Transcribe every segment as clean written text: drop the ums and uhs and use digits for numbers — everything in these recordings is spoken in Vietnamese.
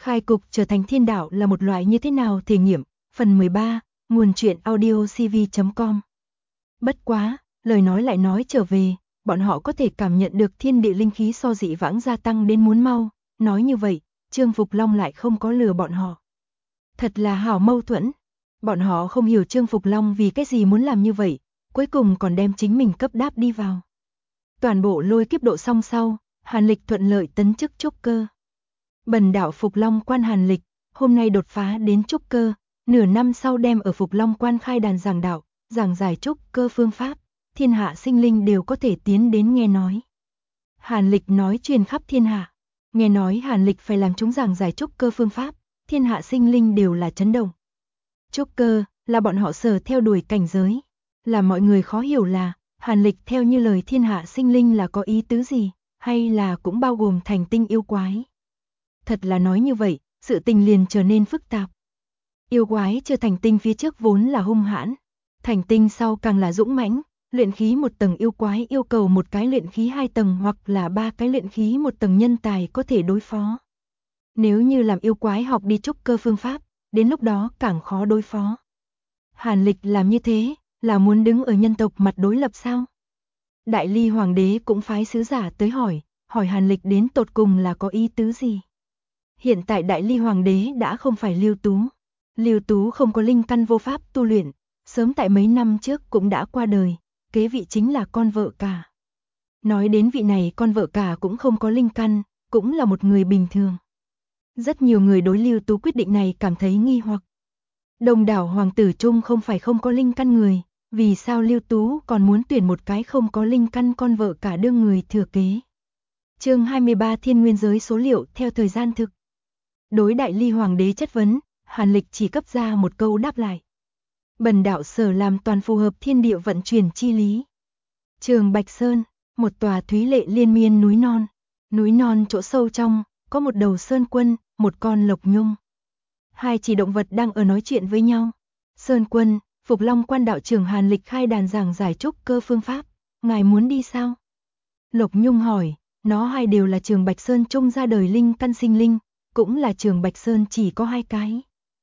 Khai cục trở thành thiên đạo là một loại như thế nào thể nghiệm, phần 13, nguồn truyện audio cv.com. Bất quá, lời nói lại nói trở về, bọn họ có thể cảm nhận được thiên địa linh khí so dị vãng gia tăng đến muốn mau, nói như vậy, Trương Phục Long lại không có lừa bọn họ. Thật là hảo mâu thuẫn, bọn họ không hiểu Trương Phục Long vì cái gì muốn làm như vậy, cuối cùng còn đem chính mình cấp đáp đi vào. Toàn bộ lôi kiếp độ xong sau, Hàn Lịch thuận lợi tấn chức trúc cơ. Bần đạo Phục Long Quan Hàn Lịch, hôm nay đột phá đến trúc cơ, nửa năm sau đem ở Phục Long Quan khai đàn giảng đạo, giảng giải trúc cơ phương pháp, thiên hạ sinh linh đều có thể tiến đến nghe nói. Hàn Lịch nói truyền khắp thiên hạ, nghe nói Hàn Lịch phải làm chúng giảng giải trúc cơ phương pháp, thiên hạ sinh linh đều là chấn động. Trúc cơ là bọn họ sở theo đuổi cảnh giới, là mọi người khó hiểu là Hàn Lịch theo như lời thiên hạ sinh linh là có ý tứ gì, hay là cũng bao gồm thành tinh yêu quái. Thật là nói như vậy, sự tình liền trở nên phức tạp. Yêu quái chưa thành tinh phía trước vốn là hung hãn, thành tinh sau càng là dũng mãnh, luyện khí một tầng yêu quái yêu cầu một cái luyện khí 2 tầng hoặc là 3 cái luyện khí một tầng nhân tài có thể đối phó. Nếu như làm yêu quái học đi trúc cơ phương pháp, đến lúc đó càng khó đối phó. Hàn Lịch làm như thế, là muốn đứng ở nhân tộc mặt đối lập sao? Đại Ly Hoàng đế cũng phái sứ giả tới hỏi Hàn Lịch đến tột cùng là có ý tứ gì? Hiện tại Đại Ly Hoàng đế đã không phải Lưu Tú. Lưu Tú không có linh căn vô pháp tu luyện, sớm tại mấy năm trước cũng đã qua đời, kế vị chính là con vợ cả. Nói đến vị này con vợ cả cũng không có linh căn, cũng là một người bình thường. Rất nhiều người đối Lưu Tú quyết định này cảm thấy nghi hoặc. Đông đảo hoàng tử chung không phải không có linh căn người, vì sao Lưu Tú còn muốn tuyển một cái không có linh căn con vợ cả đương người thừa kế? Chương 23 Thiên Nguyên giới số liệu theo thời gian thực. Đối Đại Ly Hoàng đế chất vấn, Hàn Lịch chỉ cấp ra một câu đáp lại. Bần đạo sở làm toàn phù hợp thiên địa vận chuyển chi lý. Trường Bạch Sơn, một tòa thúy lệ liên miên núi non chỗ sâu trong, có một đầu sơn quân, một con lộc nhung. Hai chỉ động vật đang ở nói chuyện với nhau. Sơn quân, Phục Long Quan đạo trưởng Hàn Lịch khai đàn giảng giải trúc cơ phương pháp, ngài muốn đi sao? Lộc nhung hỏi, nó hai đều là Trường Bạch Sơn chung ra đời linh căn sinh linh, cũng là Trường Bạch Sơn chỉ có hai cái.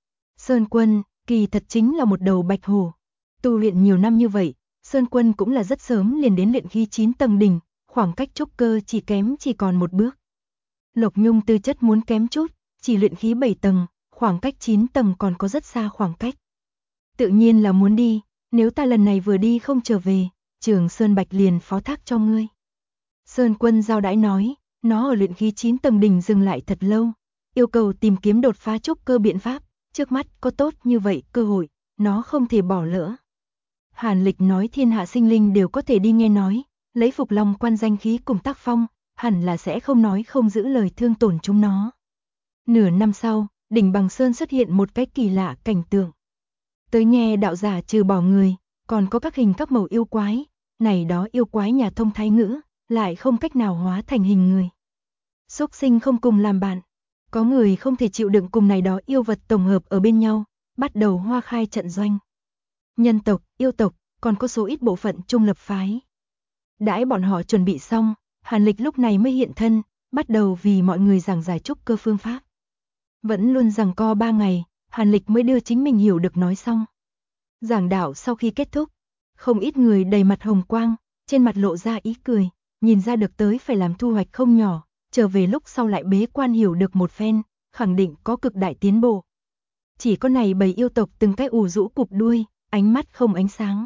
Sơn quân, kỳ thật chính là một đầu bạch hổ. Tu luyện nhiều năm như vậy, Sơn quân cũng là rất sớm liền đến luyện khí 9 tầng đỉnh, khoảng cách trúc cơ chỉ còn một bước. Lộc nhung tư chất muốn kém chút, chỉ luyện khí 7 tầng, khoảng cách 9 tầng còn có rất xa khoảng cách. Tự nhiên là muốn đi, nếu ta lần này vừa đi không trở về, Trường Sơn Bạch liền phó thác cho ngươi. Sơn quân giao đãi nói, nó ở luyện khí 9 tầng đỉnh dừng lại thật lâu, yêu cầu tìm kiếm đột phá trúc cơ biện pháp, trước mắt có tốt như vậy cơ hội, nó không thể bỏ lỡ. Hàn Lịch nói thiên hạ sinh linh đều có thể đi nghe nói, lấy Phục Long Quan danh khí cùng tác phong, hẳn là sẽ không nói không giữ lời thương tổn chúng nó. Nửa năm sau, đỉnh Bằng Sơn xuất hiện một cái kỳ lạ cảnh tượng. Tới nghe đạo giả trừ bỏ người, còn có các hình các màu yêu quái, này đó yêu quái nhà thông thái ngữ, lại không cách nào hóa thành hình người. Xúc sinh không cùng làm bạn, có người không thể chịu đựng cùng này đó yêu vật tổng hợp ở bên nhau, bắt đầu hoa khai trận doanh. Nhân tộc, yêu tộc, còn có số ít bộ phận trung lập phái. Đãi bọn họ chuẩn bị xong, Hàn Lịch lúc này mới hiện thân, bắt đầu vì mọi người giảng giải trúc cơ phương pháp. Vẫn luôn giằng co 3 ngày, Hàn Lịch mới đưa chính mình hiểu được nói xong. Giảng đạo sau khi kết thúc, không ít người đầy mặt hồng quang, trên mặt lộ ra ý cười, nhìn ra được tới phải làm thu hoạch không nhỏ, trở về lúc sau lại bế quan hiểu được một phen, khẳng định có cực đại tiến bộ. Chỉ có này bầy yêu tộc từng cái ù rũ cụp đuôi, ánh mắt không ánh sáng.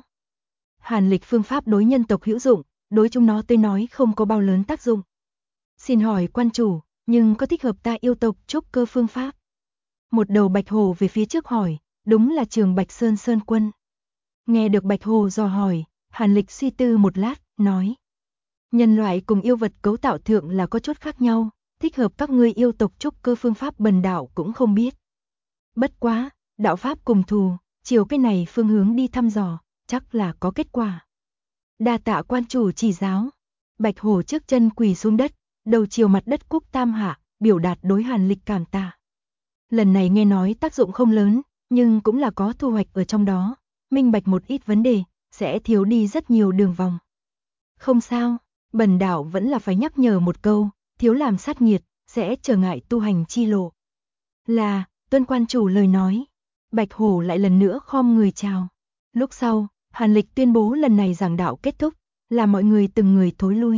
Hàn Lịch phương pháp đối nhân tộc hữu dụng, đối chúng nó tới nói không có bao lớn tác dụng. Xin hỏi quan chủ, nhưng có thích hợp ta yêu tộc trúc cơ phương pháp? Một đầu bạch hồ về phía trước hỏi, đúng là Trường Bạch Sơn Sơn quân. Nghe được bạch hồ dò hỏi, Hàn Lịch suy tư một lát, nói. Nhân loại cùng yêu vật cấu tạo thượng là có chút khác nhau, thích hợp các ngươi yêu tộc trúc cơ phương pháp bần đạo cũng không biết. Bất quá, đạo pháp cùng thù, chiều cái này phương hướng đi thăm dò, chắc là có kết quả. Đa tạ quan chủ chỉ giáo. Bạch hổ trước chân quỳ xuống đất, đầu chiều mặt đất cúc tam hạ, biểu đạt đối Hàn Lịch cảm tạ. Lần này nghe nói tác dụng không lớn, nhưng cũng là có thu hoạch ở trong đó, minh bạch một ít vấn đề, sẽ thiếu đi rất nhiều đường vòng. Không sao, bần đạo vẫn là phải nhắc nhở một câu, thiếu làm sát nghiệt, sẽ trở ngại tu hành chi lộ. Là, tuân quan chủ lời nói. Bạch Hổ lại lần nữa khom người chào. Lúc sau, Hàn Lịch tuyên bố lần này giảng đạo kết thúc, là mọi người từng người thối lui.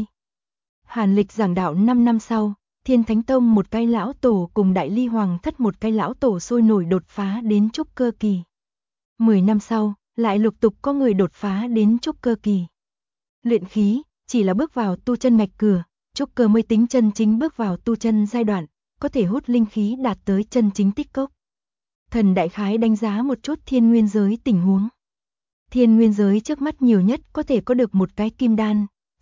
Hàn Lịch giảng đạo 5 năm sau, Thiên Thánh Tông một cái lão tổ cùng Đại Ly Hoàng Thất một cái lão tổ sôi nổi đột phá đến trúc cơ kỳ. 10 năm sau, lại lục tục có người đột phá đến trúc cơ kỳ. Luyện khí, chỉ là bước vào tu chân ngạch cửa, trúc cơ mới tính chân chính bước vào tu chân giai đoạn, có thể hút linh khí đạt tới chân chính tích cốc. Thần đại khái đánh giá một chút thiên nguyên giới tình huống. Thiên nguyên giới trước mắt nhiều nhất có thể có được một cái kim đan,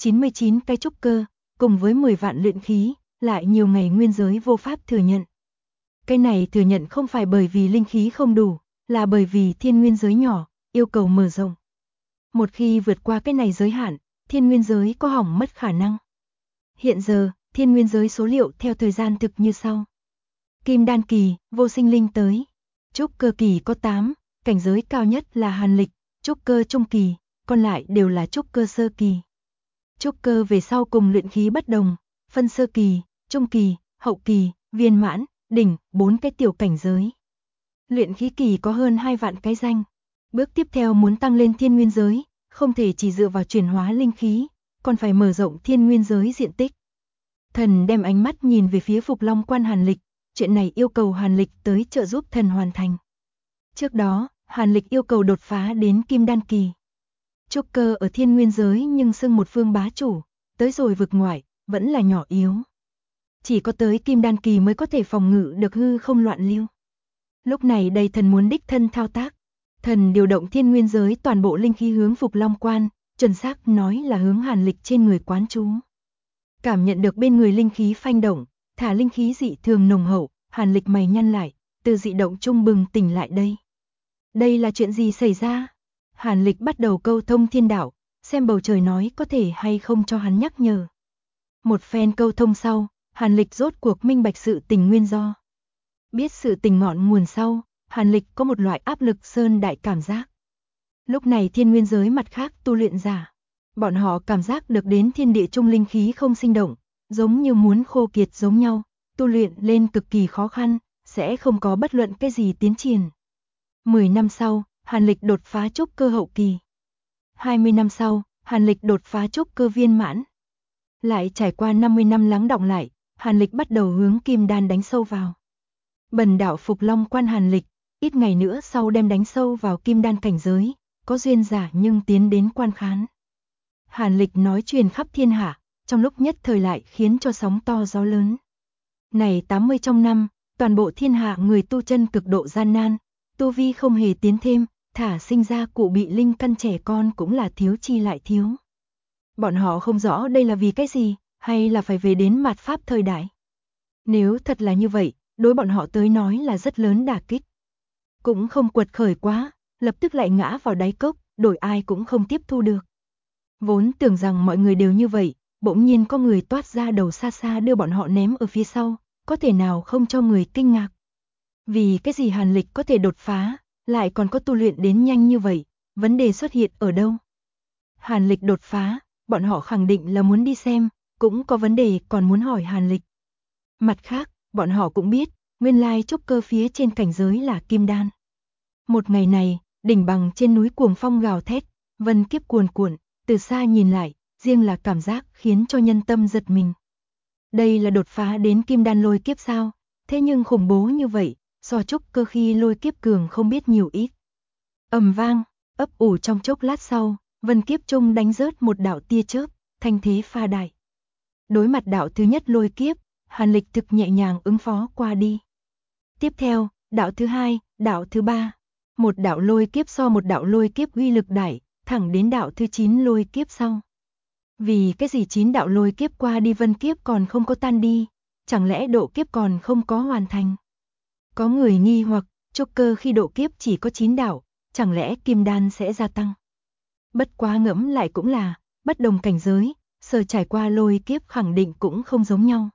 99 cái trúc cơ, cùng với 10 vạn luyện khí, lại nhiều ngày nguyên giới vô pháp thừa nhận. Cái này thừa nhận không phải bởi vì linh khí không đủ, là bởi vì thiên nguyên giới nhỏ, yêu cầu mở rộng. Một khi vượt qua cái này giới hạn, thiên nguyên giới có hỏng mất khả năng. Hiện giờ, thiên nguyên giới số liệu theo thời gian thực như sau. Kim đan kỳ, vô sinh linh tới. Trúc cơ kỳ có 8, cảnh giới cao nhất là Hàn Lịch, trúc cơ trung kỳ, còn lại đều là trúc cơ sơ kỳ. Trúc cơ về sau cùng luyện khí bất đồng, phân sơ kỳ, trung kỳ, hậu kỳ, viên mãn, đỉnh, 4 cái tiểu cảnh giới. Luyện khí kỳ có hơn 2 vạn cái danh. Bước tiếp theo muốn tăng lên thiên nguyên giới, không thể chỉ dựa vào chuyển hóa linh khí, còn phải mở rộng thiên nguyên giới diện tích. Thần đem ánh mắt nhìn về phía Phục Long Quan Hàn Lịch, chuyện này yêu cầu Hàn Lịch tới trợ giúp thần hoàn thành. Trước đó, Hàn Lịch yêu cầu đột phá đến kim đan kỳ. Trúc cơ ở thiên nguyên giới nhưng xưng một phương bá chủ, tới rồi vực ngoại, vẫn là nhỏ yếu. Chỉ có tới kim đan kỳ mới có thể phòng ngự được hư không loạn lưu. Lúc này đây thần muốn đích thân thao tác. Thần điều động thiên nguyên giới toàn bộ linh khí hướng Phục Long Quan, chuẩn xác nói là hướng Hàn Lịch trên người quán trú. Cảm nhận được bên người linh khí phanh động, thả linh khí dị thường nồng hậu, Hàn Lịch mày nhăn lại, từ dị động trung bừng tỉnh lại đây. Đây là chuyện gì xảy ra? Hàn Lịch bắt đầu câu thông thiên đạo, xem bầu trời nói có thể hay không cho hắn nhắc nhở. Một phen câu thông sau, Hàn Lịch rốt cuộc minh bạch sự tình nguyên do. Biết sự tình ngọn nguồn sau, Hàn Lịch có một loại áp lực sơn đại cảm giác. Lúc này thiên nguyên giới mặt khác tu luyện giả, bọn họ cảm giác được đến thiên địa trung linh khí không sinh động, giống như muốn khô kiệt giống nhau, tu luyện lên cực kỳ khó khăn, sẽ không có bất luận cái gì tiến triển. 10 năm sau, Hàn Lịch đột phá trúc cơ hậu kỳ. 20 năm sau, Hàn Lịch đột phá trúc cơ viên mãn. Lại trải qua 50 năm lắng đọng lại, Hàn Lịch bắt đầu hướng kim đan đánh sâu vào. Bần đạo Phục Long Quan Hàn Lịch, ít ngày nữa sau đem đánh sâu vào kim đan cảnh giới, có duyên giả nhưng tiến đến quan khán. Hàn Lịch nói truyền khắp thiên hạ, trong lúc nhất thời lại khiến cho sóng to gió lớn. Này 80 trong năm, toàn bộ thiên hạ người tu chân cực độ gian nan, tu vi không hề tiến thêm, thả sinh ra cụ bị linh căn trẻ con cũng là thiếu chi lại thiếu. Bọn họ không rõ đây là vì cái gì, hay là phải về đến mạt pháp thời đại. Nếu thật là như vậy, đối bọn họ tới nói là rất lớn đả kích. Cũng không quật khởi quá, lập tức lại ngã vào đáy cốc, đổi ai cũng không tiếp thu được. Vốn tưởng rằng mọi người đều như vậy, bỗng nhiên có người toát ra đầu xa xa đưa bọn họ ném ở phía sau, có thể nào không cho người kinh ngạc. Vì cái gì Hàn Lịch có thể đột phá, lại còn có tu luyện đến nhanh như vậy, vấn đề xuất hiện ở đâu? Hàn Lịch đột phá, bọn họ khẳng định là muốn đi xem, cũng có vấn đề còn muốn hỏi Hàn Lịch. Mặt khác, bọn họ cũng biết, nguyên lai trúc cơ phía trên cảnh giới là kim đan. Một ngày này, đỉnh bằng trên núi cuồng phong gào thét, vân kiếp cuồn cuộn, từ xa nhìn lại, riêng là cảm giác khiến cho nhân tâm giật mình. Đây là đột phá đến kim đan lôi kiếp sao, thế nhưng khủng bố như vậy, so trúc cơ khi lôi kiếp cường không biết nhiều ít. Ầm vang, ấp ủ trong chốc lát sau, vân kiếp trung đánh rớt một đạo tia chớp, thanh thế pha đại. Đối mặt đạo thứ nhất lôi kiếp, Hàn Lịch thực nhẹ nhàng ứng phó qua đi. Tiếp theo, đạo thứ hai, đạo thứ ba, một đạo lôi kiếp so một đạo lôi kiếp uy lực đại, thẳng đến đạo thứ 9 lôi kiếp sau. Vì cái gì 9 đạo lôi kiếp qua đi vân kiếp còn không có tan đi, chẳng lẽ độ kiếp còn không có hoàn thành? Có người nghi hoặc, trúc cơ khi độ kiếp chỉ có 9 đạo, chẳng lẽ kim đan sẽ gia tăng? Bất quá ngẫm lại cũng là, bất đồng cảnh giới, sở trải qua lôi kiếp khẳng định cũng không giống nhau.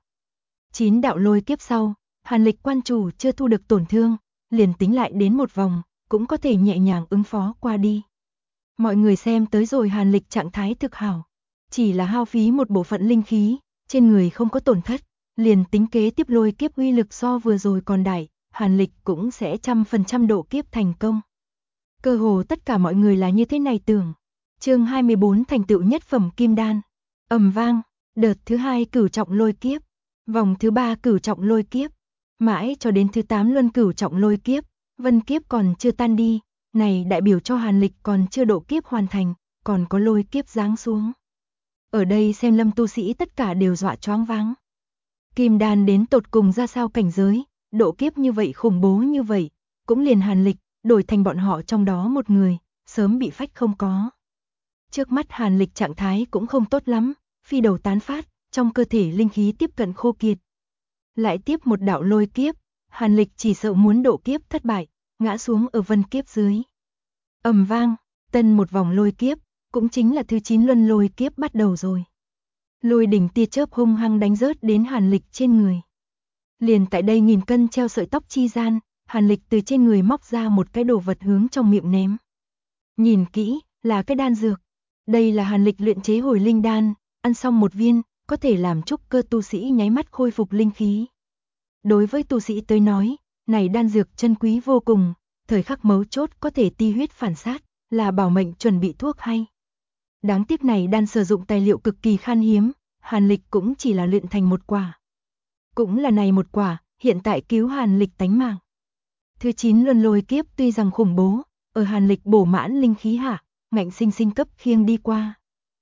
9 đạo lôi kiếp sau, Hàn Lịch quan chủ chưa thu được tổn thương, liền tính lại đến một vòng, cũng có thể nhẹ nhàng ứng phó qua đi. Mọi người xem tới rồi Hàn Lịch trạng thái thực hảo, chỉ là hao phí một bộ phận linh khí, trên người không có tổn thất, liền tính kế tiếp lôi kiếp uy lực so vừa rồi còn đại, Hàn Lịch cũng sẽ 100% độ kiếp thành công. Cơ hồ tất cả mọi người là như thế này tưởng. Chương 24 thành tựu nhất phẩm kim đan. Ầm vang, đợt thứ 2 cửu trọng lôi kiếp, vòng thứ 3 cửu trọng lôi kiếp, mãi cho đến thứ 8 luân cửu trọng lôi kiếp, vân kiếp còn chưa tan đi, này đại biểu cho Hàn Lịch còn chưa độ kiếp hoàn thành, còn có lôi kiếp giáng xuống. Ở đây xem lâm tu sĩ tất cả đều dọa choáng váng. Kim đan đến tột cùng ra sao cảnh giới, độ kiếp như vậy khủng bố như vậy, cũng liền Hàn Lịch, đổi thành bọn họ trong đó một người, sớm bị phách không có. Trước mắt Hàn Lịch trạng thái cũng không tốt lắm, phi đầu tán phát, trong cơ thể linh khí tiếp cận khô kiệt. Lại tiếp một đạo lôi kiếp, Hàn Lịch chỉ sợ muốn độ kiếp thất bại, ngã xuống ở vân kiếp dưới. Ầm vang, tân một vòng lôi kiếp, cũng chính là thứ 9 luân lôi kiếp bắt đầu rồi. Lôi đỉnh tia chớp hung hăng đánh rớt đến Hàn Lịch trên người. Liền tại đây nghìn cân treo sợi tóc chi gian, Hàn Lịch từ trên người móc ra một cái đồ vật hướng trong miệng ném. Nhìn kỹ, là cái đan dược. Đây là Hàn Lịch luyện chế hồi linh đan, ăn xong một viên, có thể làm trúc cơ tu sĩ nháy mắt khôi phục linh khí. Đối với tu sĩ tới nói, này đan dược chân quý vô cùng, thời khắc mấu chốt có thể ti huyết phản sát, là bảo mệnh chuẩn bị thuốc hay. Đáng tiếc này đan sử dụng tài liệu cực kỳ khan hiếm, Hàn Lịch cũng chỉ là luyện thành một quả. Cũng là này một quả, hiện tại cứu Hàn Lịch tánh mạng. Thứ 9 luân lôi kiếp tuy rằng khủng bố, ở Hàn Lịch bổ mãn linh khí hạ, ngạnh sinh sinh cấp khiêng đi qua.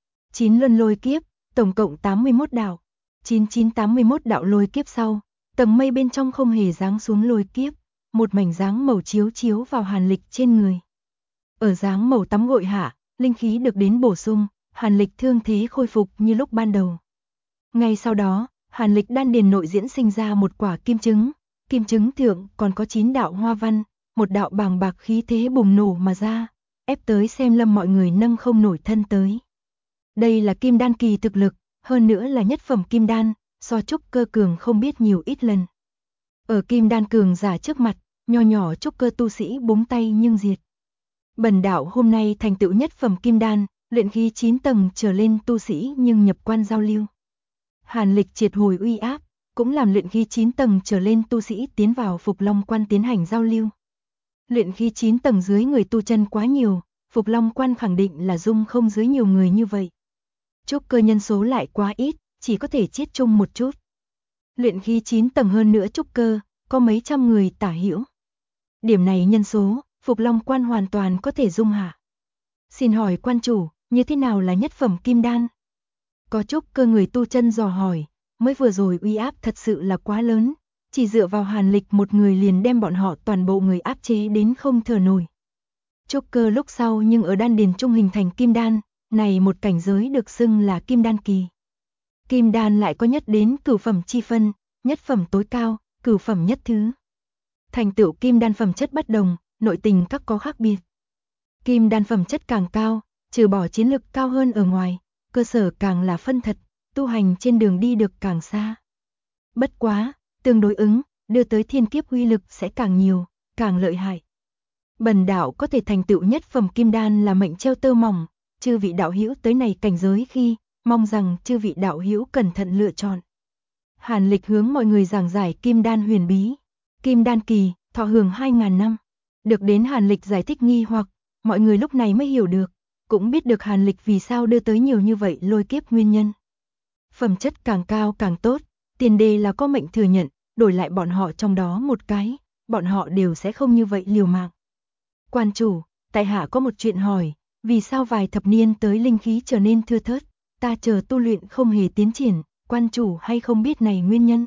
9 luân lôi kiếp, tổng cộng 81 đạo. 9981 đạo lôi kiếp sau, tầng mây bên trong không hề giáng xuống lôi kiếp, một mảnh dáng màu chiếu chiếu vào Hàn Lịch trên người. Ở dáng màu tắm gội hạ, linh khí được đến bổ sung, Hàn Lịch thương thế khôi phục như lúc ban đầu. Ngay sau đó, Hàn Lịch đan điền nội diễn sinh ra một quả kim trứng thượng còn có 9 đạo hoa văn, một đạo bàng bạc khí thế bùng nổ mà ra, ép tới xem lâm mọi người nâng không nổi thân tới. Đây là kim đan kỳ thực lực, hơn nữa là nhất phẩm kim đan, so trúc cơ cường không biết nhiều ít lần. Ở kim đan cường giả trước mặt, nho nhỏ trúc cơ tu sĩ búng tay nhưng diệt. Bần đạo hôm nay thành tựu nhất phẩm kim đan, luyện khí 9 tầng trở lên tu sĩ nhưng nhập quan giao lưu. Hàn Lịch triệt hồi uy áp, cũng làm luyện khí 9 tầng trở lên tu sĩ tiến vào Phục Long Quan tiến hành giao lưu. Luyện khí 9 tầng dưới người tu chân quá nhiều, Phục Long Quan khẳng định là dung không dưới nhiều người như vậy. Trúc cơ nhân số lại quá ít, chỉ có thể chiết chung một chút. Luyện khí 9 tầng hơn nữa trúc cơ, có mấy trăm người tả hữu. Điểm này nhân số, Phục Long Quan hoàn toàn có thể dung hạ. Xin hỏi quan chủ, như thế nào là nhất phẩm kim đan? Có trúc cơ người tu chân dò hỏi, mới vừa rồi uy áp thật sự là quá lớn, chỉ dựa vào Hàn Lịch một người liền đem bọn họ toàn bộ người áp chế đến không thở nổi. Trúc cơ lúc sau nhưng ở đan điền trung hình thành kim đan, này một cảnh giới được xưng là kim đan kỳ. Kim đan lại có nhất đến cửu phẩm chi phân, nhất phẩm tối cao, cửu phẩm nhất thứ. Thành tựu kim đan phẩm chất bất đồng, nội tình các có khác biệt. Kim đan phẩm chất càng cao, trừ bỏ chiến lực cao hơn ở ngoài, cơ sở càng là phân thật, tu hành trên đường đi được càng xa. Bất quá, tương đối ứng, đưa tới thiên kiếp uy lực sẽ càng nhiều, càng lợi hại. Bần đạo có thể thành tựu nhất phẩm kim đan là mệnh treo tơ mỏng, chư vị đạo hữu tới này cảnh giới khi, mong rằng chư vị đạo hữu cẩn thận lựa chọn. Hàn Lịch hướng mọi người giảng giải kim đan huyền bí. Kim đan kỳ, thọ hưởng 2000 năm. Được đến Hàn Lịch giải thích nghi hoặc, mọi người lúc này mới hiểu được, cũng biết được Hàn Lịch vì sao đưa tới nhiều như vậy lôi kiếp nguyên nhân. Phẩm chất càng cao càng tốt, tiền đề là có mệnh thừa nhận, đổi lại bọn họ trong đó một cái, bọn họ đều sẽ không như vậy liều mạng. Quan chủ, tại hạ có một chuyện hỏi, vì sao vài thập niên tới linh khí trở nên thưa thớt, ta chờ tu luyện không hề tiến triển, quan chủ hay không biết này nguyên nhân?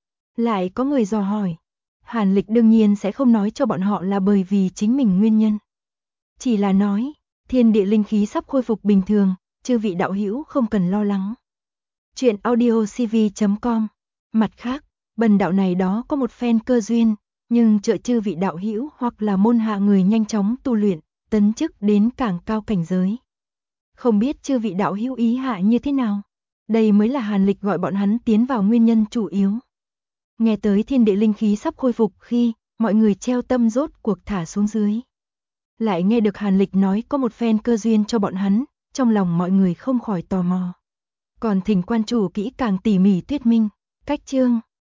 Lại có người dò hỏi. Hàn Lịch đương nhiên sẽ không nói cho bọn họ là bởi vì chính mình nguyên nhân. Chỉ là nói, thiên địa linh khí sắp khôi phục bình thường, chư vị đạo hữu không cần lo lắng. Chuyện audiocv.com. Mặt khác, bần đạo này đó có một phen cơ duyên, nhưng trợ chư vị đạo hữu hoặc là môn hạ người nhanh chóng tu luyện, tấn chức đến càng cao cảnh giới. Không biết chư vị đạo hữu ý hạ như thế nào? Đây mới là Hàn Lịch gọi bọn hắn tiến vào nguyên nhân chủ yếu. Nghe tới thiên địa linh khí sắp khôi phục khi, mọi người treo tâm rốt cuộc thả xuống dưới. Lại nghe được Hàn Lịch nói có một phen cơ duyên cho bọn hắn, trong lòng mọi người không khỏi tò mò. Còn thỉnh quan chủ kỹ càng tỉ mỉ thuyết minh, cách chương.